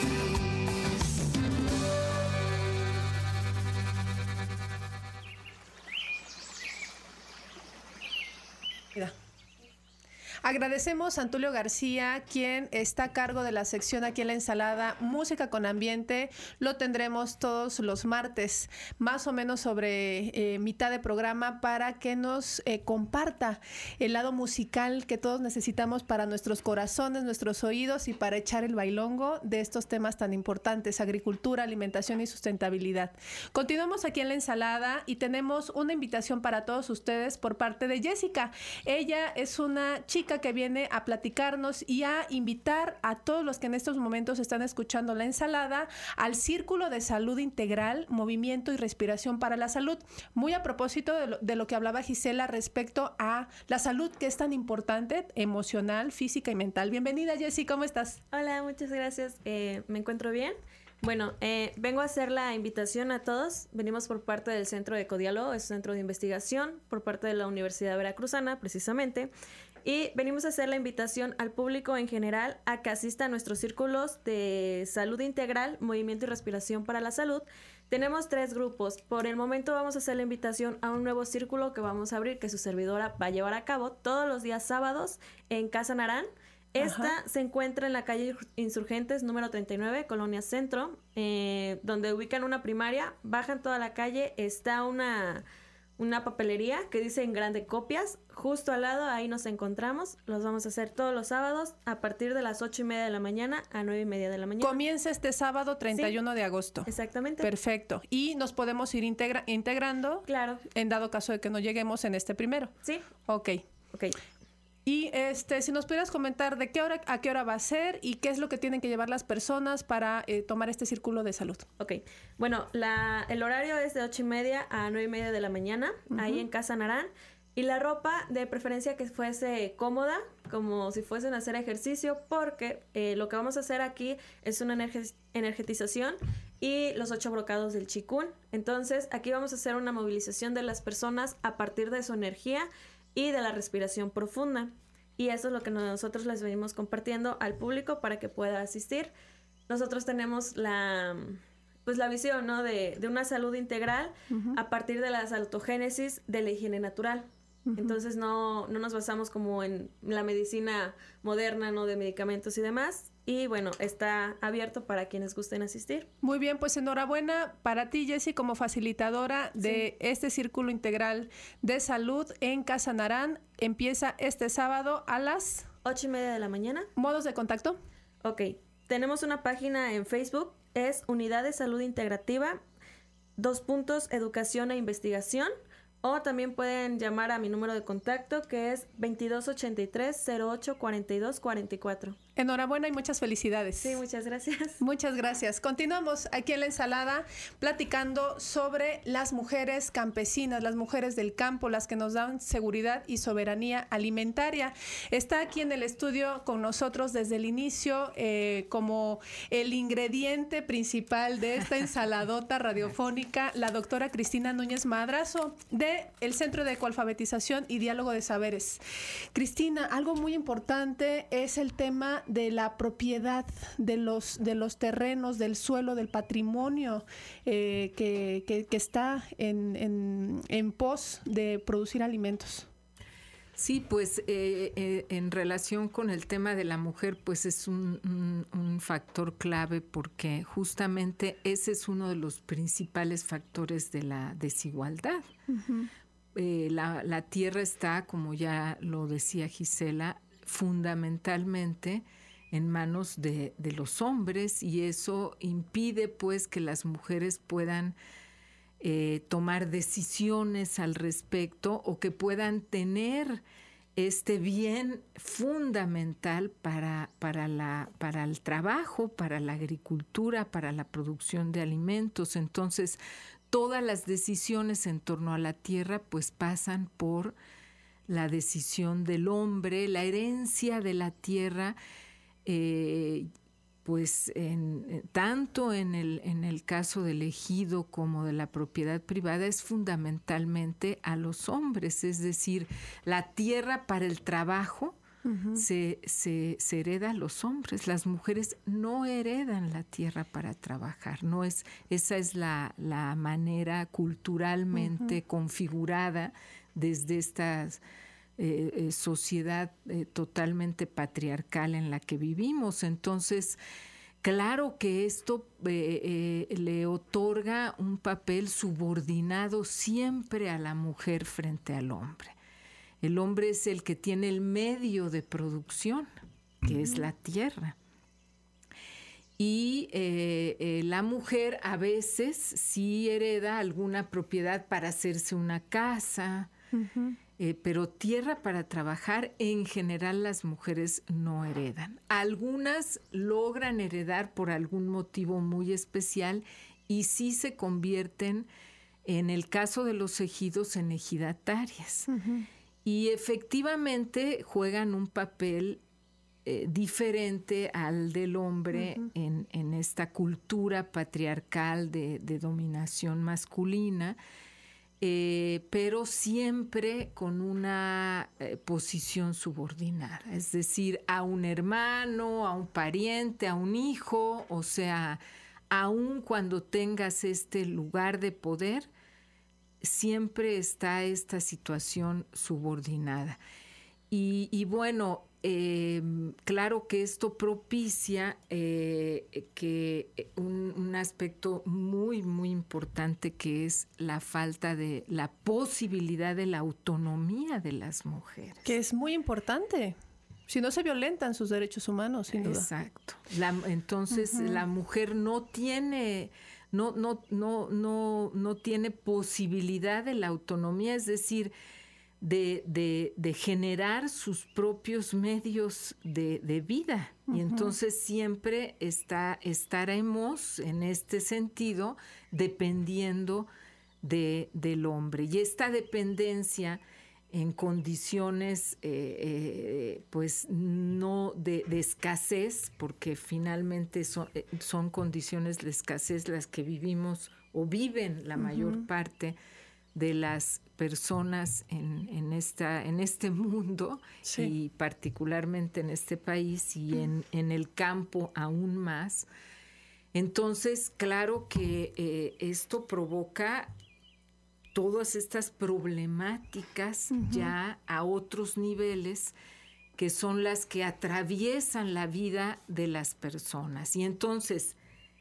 Mira. Agradecemos a Antulio García, quien está a cargo de la sección aquí en La Ensalada, Música con Ambiente. Lo tendremos todos los martes, más o menos sobre eh, mitad de programa, para que nos eh, comparta el lado musical que todos necesitamos para nuestros corazones, nuestros oídos y para echar el bailongo de estos temas tan importantes: agricultura, alimentación y sustentabilidad. Continuamos aquí en La Ensalada y tenemos una invitación para todos ustedes por parte de Jessica. Ella es una chica que viene a platicarnos y a invitar a todos los que en estos momentos están escuchando La Ensalada al Círculo de Salud Integral, Movimiento y Respiración para la Salud. Muy a propósito de lo, de lo que hablaba Gisela respecto a la salud, que es tan importante, emocional, física y mental. Bienvenida, Jessy, ¿cómo estás? Hola, muchas gracias. Eh, me encuentro bien. Bueno, eh, vengo a hacer la invitación a todos. Venimos por parte del Centro de Ecodiálogo, es un centro de investigación por parte de la Universidad Veracruzana, precisamente. Y venimos a hacer la invitación al público en general a que asista a nuestros círculos de salud integral, movimiento y respiración para la salud. Tenemos tres grupos. Por el momento vamos a hacer la invitación a un nuevo círculo que vamos a abrir, que su servidora va a llevar a cabo todos los días sábados en Casa Narán. Esta Ajá. se encuentra en la calle Insurgentes número treinta y nueve, Colonia Centro, eh, donde ubican una primaria, bajan toda la calle, está una... una papelería que dice en grande copias, justo al lado, ahí nos encontramos, los vamos a hacer todos los sábados a partir de las ocho y media de la mañana a nueve y media de la mañana. Comienza este sábado treinta y uno sí, de agosto. Exactamente. Perfecto. Y nos podemos ir integra- integrando. Claro. En dado caso de que no lleguemos en este primero. Sí. Ok. Ok. Y este, si nos pudieras comentar de qué hora a qué hora va a ser y qué es lo que tienen que llevar las personas para eh, tomar este círculo de salud. Ok. Bueno, la, el horario es de ocho y media a nueve y media de la mañana, uh-huh. ahí en Casa Narán. Y la ropa, de preferencia que fuese cómoda, como si fuesen a hacer ejercicio, porque eh, lo que vamos a hacer aquí es una energe- energetización y los ocho brocados del Chikun. Entonces, aquí vamos a hacer una movilización de las personas a partir de su energía y de la respiración profunda. Y eso es lo que nosotros les venimos compartiendo al público para que pueda asistir. Nosotros tenemos la, pues la visión, ¿no? de, de una salud integral uh-huh. a partir de la autogénesis de la higiene natural. Uh-huh. Entonces no, no nos basamos como en la medicina moderna, ¿no? De medicamentos y demás. Y bueno, está abierto para quienes gusten asistir. Muy bien, pues enhorabuena para ti, Jessie, como facilitadora de sí. este Círculo Integral de Salud en Casa Narán. Empieza este sábado a las... ocho y media de la mañana. ¿Modos de contacto? Ok, tenemos una página en Facebook, es Unidad de Salud Integrativa, dos puntos, Educación e Investigación. O también pueden llamar a mi número de contacto, que es veintidós ochenta y tres cero ocho cuarenta y dos cuarenta y cuatro. Enhorabuena y muchas felicidades. Sí, muchas gracias. Muchas gracias. Continuamos aquí en La Ensalada platicando sobre las mujeres campesinas, las mujeres del campo, las que nos dan seguridad y soberanía alimentaria. Está aquí en el estudio con nosotros desde el inicio eh, como el ingrediente principal de esta ensaladota radiofónica, la doctora Cristina Núñez Madrazo, de el Centro de Ecoalfabetización y Diálogo de Saberes. Cristina, algo muy importante es el tema de la propiedad de los, de los terrenos, del suelo, del patrimonio eh, que, que, que está en, en, en pos de producir alimentos. Sí, pues eh, eh, en relación con el tema de la mujer, pues es un, un, un factor clave porque justamente ese es uno de los principales factores de la desigualdad. Uh-huh. Eh, la, la tierra está, como ya lo decía Gisela, fundamentalmente en manos de, de los hombres y eso impide pues que las mujeres puedan Eh, tomar decisiones al respecto o que puedan tener este bien fundamental para, para, la, para el trabajo, para la agricultura, para la producción de alimentos. Entonces, todas las decisiones en torno a la tierra pues pasan por la decisión del hombre, la herencia de la tierra, eh, pues en, tanto en el, en el caso del ejido como de la propiedad privada es fundamentalmente a los hombres, es decir, la tierra para el trabajo uh-huh. se, se, se hereda a los hombres, las mujeres no heredan la tierra para trabajar, no es, esa es la, la manera culturalmente uh-huh. configurada desde estas Eh, eh, sociedad eh, totalmente patriarcal en la que vivimos. Entonces, claro que esto eh, eh, le otorga un papel subordinado siempre a la mujer frente al hombre. El hombre es el que tiene el medio de producción, que uh-huh. es la tierra. Y eh, eh, la mujer a veces sí hereda alguna propiedad para hacerse una casa, uh-huh. Eh, pero tierra para trabajar en general las mujeres no heredan. Algunas logran heredar por algún motivo muy especial y sí se convierten, en el caso de los ejidos, en ejidatarias. Uh-huh. Y efectivamente juegan un papel eh, diferente al del hombre uh-huh. en, en esta cultura patriarcal de, de dominación masculina. eh, pero siempre con una eh, posición subordinada, es decir, a un hermano, a un pariente, a un hijo, o sea, aun cuando tengas este lugar de poder, siempre está esta situación subordinada. Y, y bueno, eh, claro que esto propicia eh, que un, un aspecto muy, muy importante, que es la falta de la posibilidad de la autonomía de las mujeres. Que es muy importante. Si no, se violentan sus derechos humanos, sin duda. Exacto. La, entonces, uh-huh. la mujer no tiene... No, no, no, no, no tiene posibilidad de la autonomía, es decir, de, de, de generar sus propios medios de, de vida. Uh-huh. Y entonces siempre está, estaremos en este sentido dependiendo de, del hombre. Y esta dependencia en condiciones eh, eh, pues no de, de escasez, porque finalmente son, eh, son condiciones de escasez las que vivimos o viven la uh-huh. mayor parte de las personas en, en, esta, en este mundo, sí. y particularmente en este país y uh-huh. en, en el campo aún más. Entonces, claro que eh, esto provoca todas estas problemáticas uh-huh. ya a otros niveles, que son las que atraviesan la vida de las personas. Y entonces,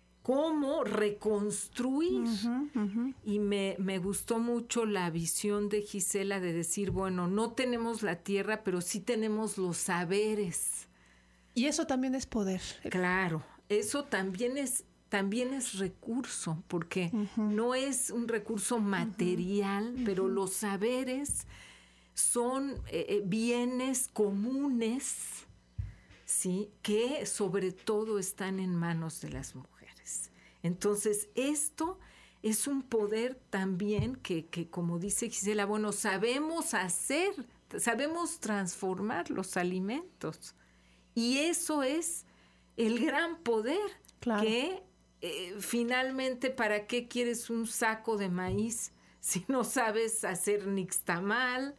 ¿cómo reconstruir? Uh-huh, uh-huh. Y me, me gustó mucho la visión de Gisela de decir, bueno, no tenemos la tierra, pero sí tenemos los saberes. Y eso también es poder. Claro, eso también es También es recurso, porque uh-huh. no es un recurso material, uh-huh. pero los saberes son eh, bienes comunes, ¿sí? Que sobre todo están en manos de las mujeres. Entonces, esto es un poder también que, que, como dice Gisela, bueno, sabemos hacer, sabemos transformar los alimentos. Y eso es el gran poder, claro. que Eh, finalmente, ¿para qué quieres un saco de maíz si no sabes hacer nixtamal?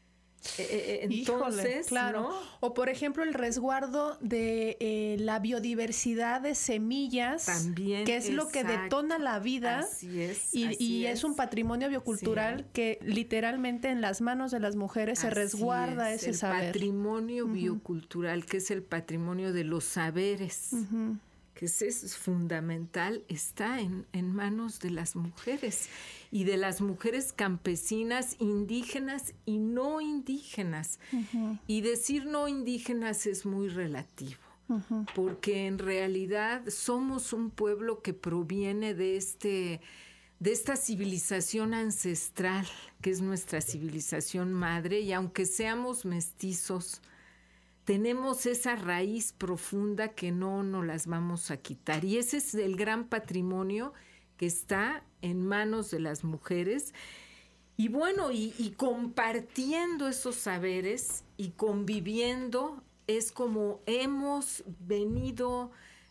Eh, entonces, Híjole, claro. ¿no? O por ejemplo el resguardo de eh, la biodiversidad de semillas, también, que es exacto. lo que detona la vida. Así es. Y, así y es. es un patrimonio biocultural, sí. que literalmente en las manos de las mujeres así se resguarda es, ese el saber. Patrimonio uh-huh. biocultural, que es el patrimonio de los saberes. Uh-huh. que es, es fundamental, está en, en manos de las mujeres, y de las mujeres campesinas, indígenas y no indígenas. Uh-huh. Y decir no indígenas es muy relativo, uh-huh. porque en realidad somos un pueblo que proviene de este, de esta civilización ancestral, que es nuestra civilización madre, y aunque seamos mestizos, tenemos esa raíz profunda que no nos las vamos a quitar. Y ese es el gran patrimonio que está en manos de las mujeres. Y bueno, y, y compartiendo esos saberes y conviviendo es como hemos venido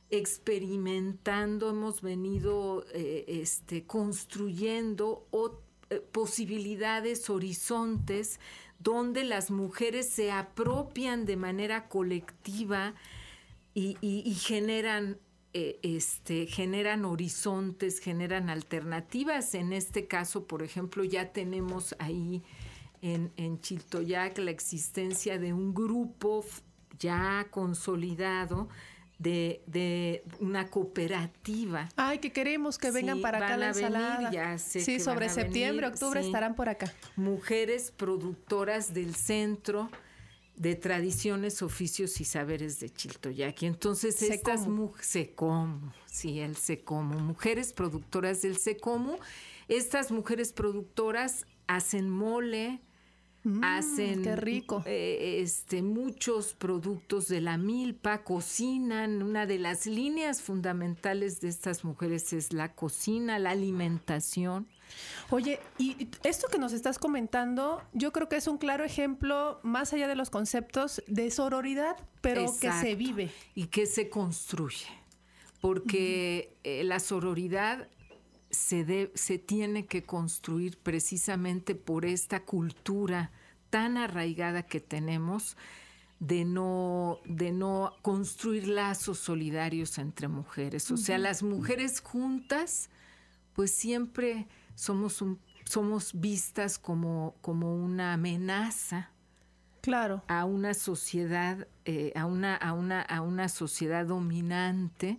experimentando, hemos venido eh, este, construyendo o, eh, posibilidades, horizontes, donde las mujeres se apropian de manera colectiva y, y, y generan, eh, este, generan horizontes, generan alternativas. En este caso, por ejemplo, ya tenemos ahí en, en Chiltoyac la existencia de un grupo ya consolidado de, de una cooperativa. Ay, que queremos que vengan sí, para acá la ensalada. Venir, ya sé sí, que sobre van septiembre, venir, octubre sí. estarán por acá. Mujeres productoras del Centro de Tradiciones, Oficios y Saberes de Chiltoyac. Y entonces estas mujeres, Secomu, sí, el Secomu, mujeres productoras del Secomu, estas mujeres productoras hacen mole, Mm, hacen qué rico. Eh, este, muchos productos de la milpa, cocinan. Una de las líneas fundamentales de estas mujeres es la cocina, la alimentación. Oye, y esto que nos estás comentando, yo creo que es un claro ejemplo, más allá de los conceptos, de sororidad, pero Exacto. que se vive. Y que se construye. Porque uh-huh. eh, la sororidad se, de, se tiene que construir precisamente por esta cultura tan arraigada que tenemos de no, de no construir lazos solidarios entre mujeres. O sea, las mujeres juntas, pues siempre somos, un, somos vistas como, como una amenaza. Claro. A una sociedad, eh, a, una, a, una, a una sociedad dominante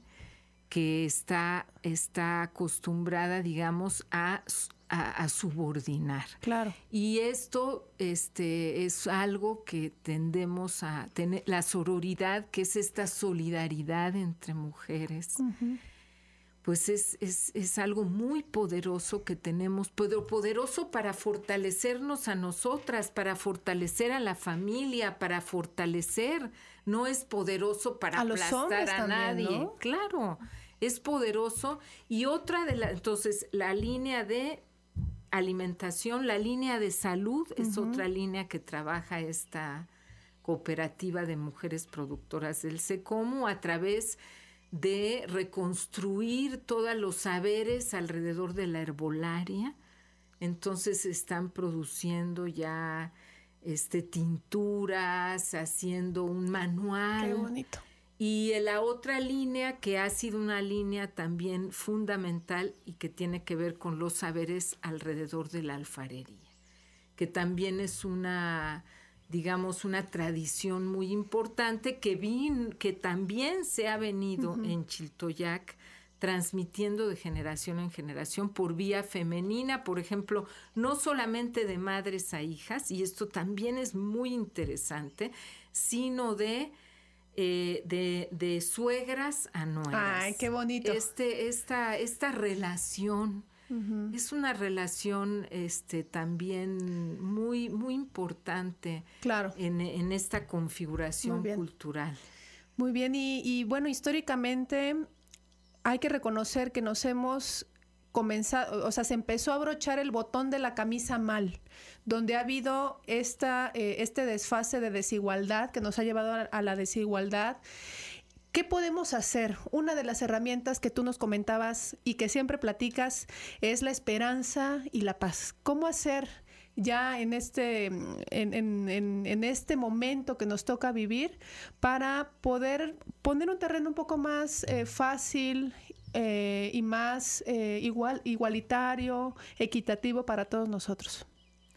que está, está acostumbrada, digamos, a, a, a subordinar. Claro. Y esto este, es algo que tendemos a tener, la sororidad, que es esta solidaridad entre mujeres. Uh-huh. Pues es, es, es algo muy poderoso que tenemos, poderoso para fortalecernos a nosotras, para fortalecer a la familia, para fortalecer. No es poderoso para a aplastar a también, nadie. ¿no? Claro, es poderoso. Y otra de las, entonces, la línea de alimentación, la línea de salud uh-huh. es otra línea que trabaja esta cooperativa de mujeres productoras del SECOMU a través de reconstruir todos los saberes alrededor de la herbolaria. Entonces están produciendo ya este, tinturas, haciendo un manual. Qué bonito. Y la otra línea, que ha sido una línea también fundamental y que tiene que ver con los saberes alrededor de la alfarería, que también es una, digamos, una tradición muy importante que, vin, que también se ha venido uh-huh. en Chiltoyac transmitiendo de generación en generación por vía femenina, por ejemplo, no solamente de madres a hijas, y esto también es muy interesante, sino de, eh, de, de suegras a nueras. ¡Ay, qué bonito! Este, esta, esta relación uh-huh. es una relación este, también muy, muy importante claro. en, en esta configuración muy cultural. Muy bien, y, y bueno, históricamente hay que reconocer que nos hemos comenzado, o sea, se empezó a abrochar el botón de la camisa mal, donde ha habido esta, eh, este desfase de desigualdad que nos ha llevado a, a la desigualdad. ¿Qué podemos hacer? Una de las herramientas que tú nos comentabas y que siempre platicas es la esperanza y la paz. ¿Cómo hacer ya en este, en, en, en, en este momento que nos toca vivir para poder poner un terreno un poco más eh, fácil eh, y más eh, igual, igualitario, equitativo para todos nosotros?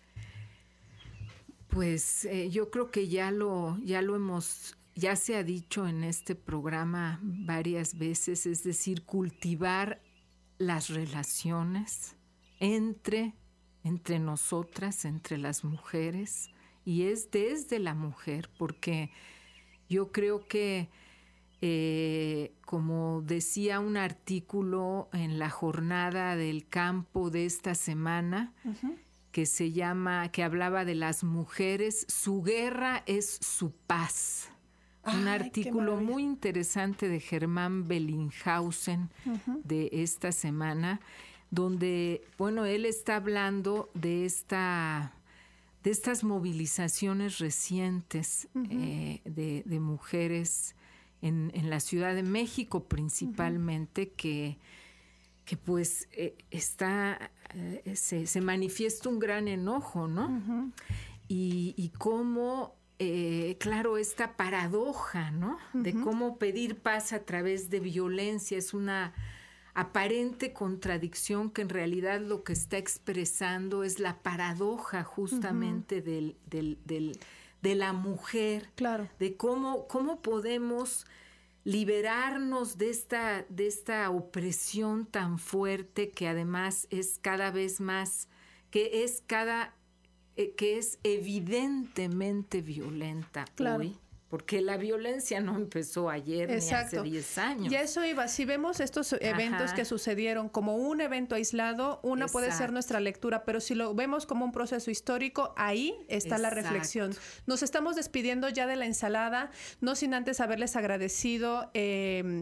Pues eh, yo creo que ya lo, ya lo hemos... Ya se ha dicho en este programa varias veces, es decir, cultivar las relaciones entre, entre nosotras, entre las mujeres, y es desde la mujer, porque yo creo que, eh, como decía un artículo en la jornada del campo de esta semana, uh-huh. que se llama, que hablaba de las mujeres, su guerra es su paz. Un Ay, artículo muy interesante de Germán Bellinghausen uh-huh. de esta semana, donde, bueno, él está hablando de esta, de estas movilizaciones recientes uh-huh. eh, de, de mujeres en, en la Ciudad de México principalmente, uh-huh. que, que pues eh, está, eh, se, se manifiesta un gran enojo, ¿no? Uh-huh. Y, y cómo... Eh, claro, esta paradoja, ¿no? Uh-huh. De cómo pedir paz a través de violencia es una aparente contradicción que en realidad lo que está expresando es la paradoja justamente uh-huh. del, del, del, de la mujer. Claro. De cómo, cómo podemos liberarnos de esta, de esta opresión tan fuerte que además es cada vez más, que es cada... que es evidentemente violenta claro. hoy, porque la violencia no empezó ayer Exacto. ni hace diez años. Y eso iba, si vemos estos eventos Ajá. que sucedieron como un evento aislado, una Exacto. puede ser nuestra lectura, pero si lo vemos como un proceso histórico, ahí está Exacto. la reflexión. Nos estamos despidiendo ya de la ensalada, no sin antes haberles agradecido eh,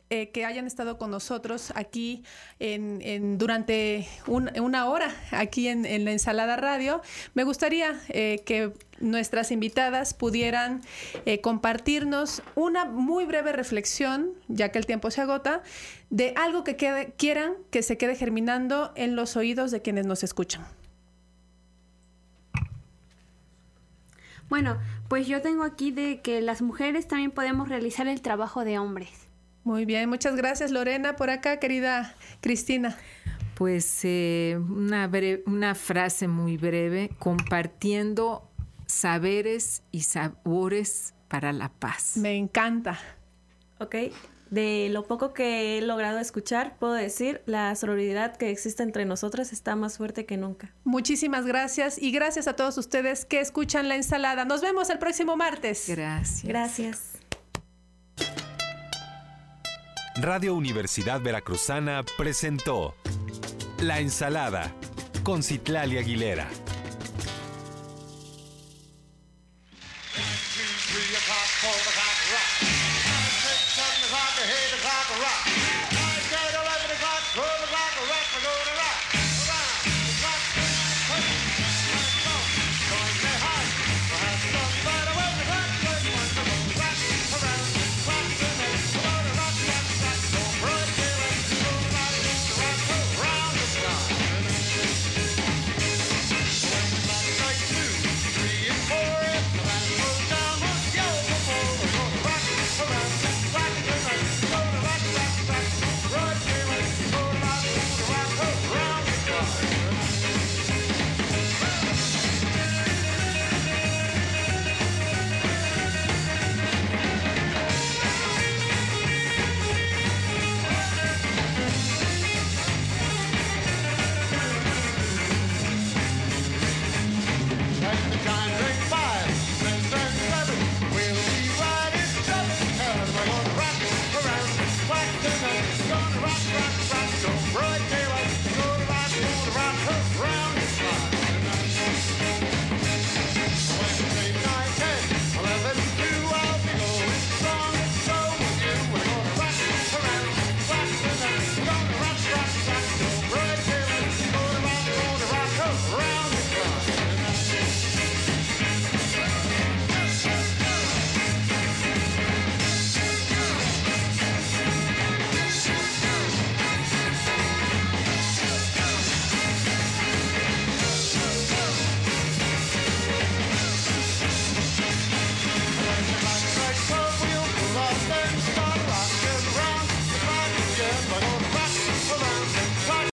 eh, que hayan estado con nosotros aquí en, en, durante un, una hora aquí en, en la Ensalada Radio. Me gustaría eh, que nuestras invitadas pudieran eh, compartirnos una muy breve reflexión, ya que el tiempo se agota, de algo que quede, quieran que se quede germinando en los oídos de quienes nos escuchan. Bueno, pues yo tengo aquí de que las mujeres también podemos realizar el trabajo de hombres. Muy bien, muchas gracias, Lorena. Por acá, querida Cristina. Pues eh, una, breve, una frase muy breve: compartiendo saberes y sabores para la paz. Me encanta. Ok, de lo poco que he logrado escuchar, puedo decir, la sororidad que existe entre nosotras está más fuerte que nunca. Muchísimas gracias y gracias a todos ustedes que escuchan La Ensalada. Nos vemos el próximo martes. Gracias. Gracias. Radio Universidad Veracruzana presentó La Ensalada con Citlali Aguilera.